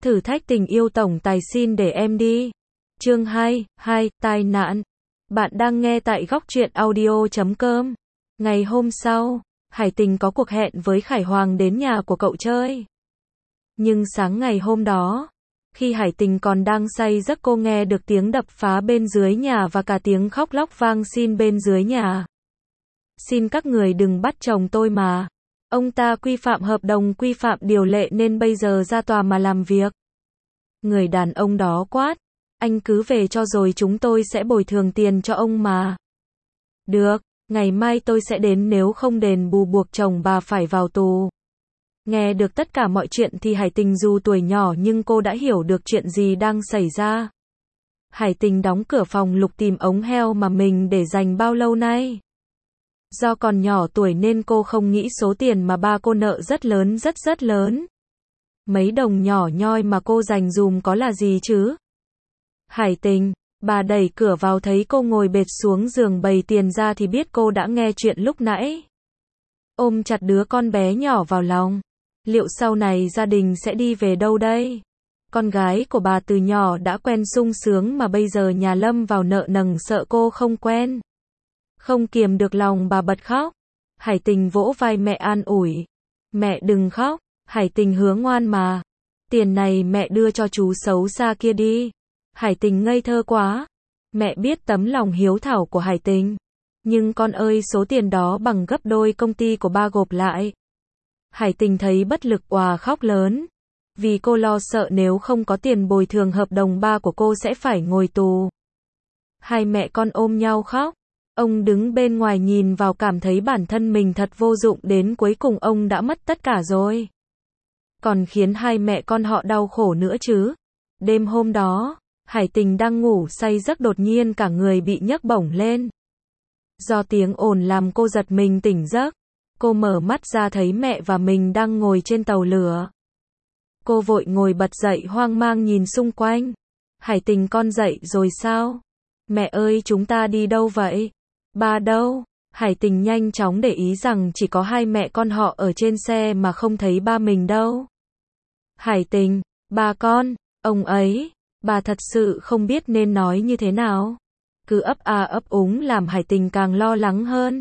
Thử thách tình yêu tổng tài xin để em đi. Chương 2, tai nạn. Bạn đang nghe tại góc truyện audio.com. Ngày hôm sau, Hải Tình có cuộc hẹn với Khải Hoàng đến nhà của cậu chơi. Nhưng sáng ngày hôm đó, khi Hải Tình còn đang say giấc, cô nghe được tiếng đập phá bên dưới nhà và cả tiếng khóc lóc vang xin bên dưới nhà. Xin các người đừng bắt chồng tôi mà. Ông ta quy phạm hợp đồng, quy phạm điều lệ nên bây giờ ra tòa mà làm việc. Người đàn ông đó quát, anh cứ về cho rồi chúng tôi sẽ bồi thường tiền cho ông mà. Được, ngày mai tôi sẽ đến, nếu không đền bù buộc chồng bà phải vào tù. Nghe được tất cả mọi chuyện thì Hải Tình dù tuổi nhỏ nhưng cô đã hiểu được chuyện gì đang xảy ra. Hải Tình đóng cửa phòng lục tìm ống heo mà mình để dành bao lâu nay. Do còn nhỏ tuổi nên cô không nghĩ số tiền mà ba cô nợ rất lớn, rất lớn. Mấy đồng nhỏ nhoi mà cô dành dùm có là gì chứ? Hải Tình, bà đẩy cửa vào thấy cô ngồi bệt xuống giường bày tiền ra thì biết cô đã nghe chuyện lúc nãy. Ôm chặt đứa con bé nhỏ vào lòng. Liệu sau này gia đình sẽ đi về đâu đây? Con gái của bà từ nhỏ đã quen sung sướng mà bây giờ nhà lâm vào nợ nần, sợ cô không quen. Không kiềm được lòng bà bật khóc. Hải Tình vỗ vai mẹ an ủi. Mẹ đừng khóc, Hải Tình hứa ngoan mà. Tiền này mẹ đưa cho chú xấu xa kia đi. Hải Tình ngây thơ quá. Mẹ biết tấm lòng hiếu thảo của Hải Tình. Nhưng con ơi, số tiền đó bằng gấp đôi công ty của ba gộp lại. Hải Tình thấy bất lực òa khóc lớn. Vì cô lo sợ nếu không có tiền bồi thường hợp đồng ba của cô sẽ phải ngồi tù. Hai mẹ con ôm nhau khóc. Ông đứng bên ngoài nhìn vào cảm thấy bản thân mình thật vô dụng, đến cuối cùng ông đã mất tất cả rồi. Còn khiến hai mẹ con họ đau khổ nữa chứ. Đêm hôm đó, Hải Tình đang ngủ say giấc đột nhiên cả người bị nhấc bổng lên. Do tiếng ồn làm cô giật mình tỉnh giấc. Cô mở mắt ra thấy mẹ và mình đang ngồi trên tàu lửa. Cô vội ngồi bật dậy hoang mang nhìn xung quanh. Hải Tình, con dậy rồi sao? Mẹ ơi, chúng ta đi đâu vậy? Ba đâu? Hải Tình nhanh chóng để ý rằng chỉ có hai mẹ con họ ở trên xe mà không thấy ba mình đâu. Hải Tình, ba con, ông ấy, bà thật sự không biết nên nói như thế nào. Cứ ấp a ấp úng làm Hải Tình càng lo lắng hơn.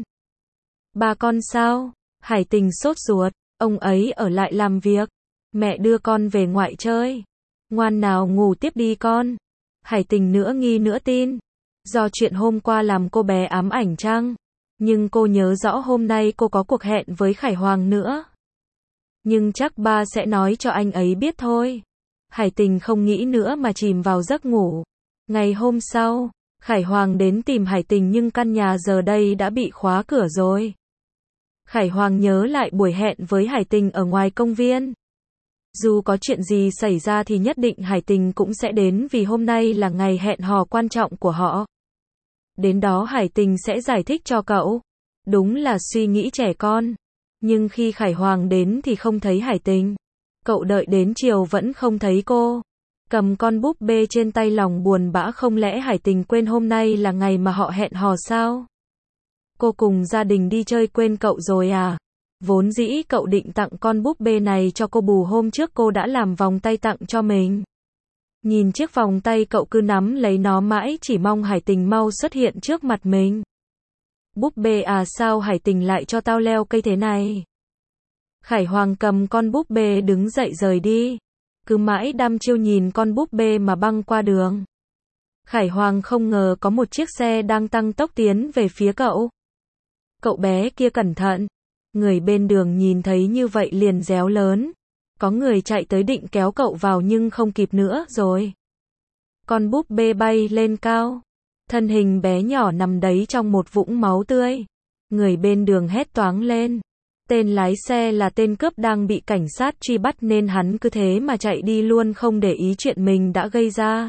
Ba con sao? Hải Tình sốt ruột, ông ấy ở lại làm việc. Mẹ đưa con về ngoại chơi. Ngoan nào ngủ tiếp đi con. Hải Tình nửa nghi nửa tin. Do chuyện hôm qua làm cô bé ám ảnh chăng? Nhưng cô nhớ rõ hôm nay cô có cuộc hẹn với Khải Hoàng nữa. Nhưng chắc ba sẽ nói cho anh ấy biết thôi. Hải Tình không nghĩ nữa mà chìm vào giấc ngủ. Ngày hôm sau, Khải Hoàng đến tìm Hải Tình nhưng căn nhà giờ đây đã bị khóa cửa rồi. Khải Hoàng nhớ lại buổi hẹn với Hải Tình ở ngoài công viên. Dù có chuyện gì xảy ra thì nhất định Hải Tình cũng sẽ đến vì hôm nay là ngày hẹn hò quan trọng của họ. Đến đó Hải Tình sẽ giải thích cho cậu. Đúng là suy nghĩ trẻ con. Nhưng khi Khải Hoàng đến thì không thấy Hải Tình. Cậu đợi đến chiều vẫn không thấy cô. Cầm con búp bê trên tay lòng buồn bã, không lẽ Hải Tình quên hôm nay là ngày mà họ hẹn hò sao? Cô cùng gia đình đi chơi quên cậu rồi à? Vốn dĩ cậu định tặng con búp bê này cho cô, bù hôm trước cô đã làm vòng tay tặng cho mình. Nhìn chiếc vòng tay cậu cứ nắm lấy nó mãi, chỉ mong Hải Tình mau xuất hiện trước mặt mình. Búp bê à, sao Hải Tình lại cho tao leo cây thế này? Khải Hoàng cầm con búp bê đứng dậy rời đi. Cứ mãi đăm chiêu nhìn con búp bê mà băng qua đường. Khải Hoàng không ngờ có một chiếc xe đang tăng tốc tiến về phía cậu. Cậu bé kia cẩn thận. Người bên đường nhìn thấy như vậy liền réo lớn. Có người chạy tới định kéo cậu vào nhưng không kịp nữa rồi. Con búp bê bay lên cao. Thân hình bé nhỏ nằm đấy trong một vũng máu tươi. Người bên đường hét toáng lên. Tên lái xe là tên cướp đang bị cảnh sát truy bắt nên hắn cứ thế mà chạy đi luôn, không để ý chuyện mình đã gây ra.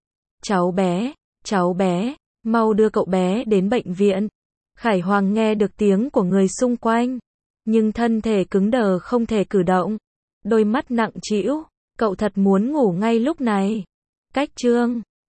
Cháu bé, mau đưa cậu bé đến bệnh viện. Khải Hoàng nghe được tiếng của người xung quanh. Nhưng thân thể cứng đờ không thể cử động. Đôi mắt nặng trĩu. Cậu thật muốn ngủ ngay lúc này. Cách chương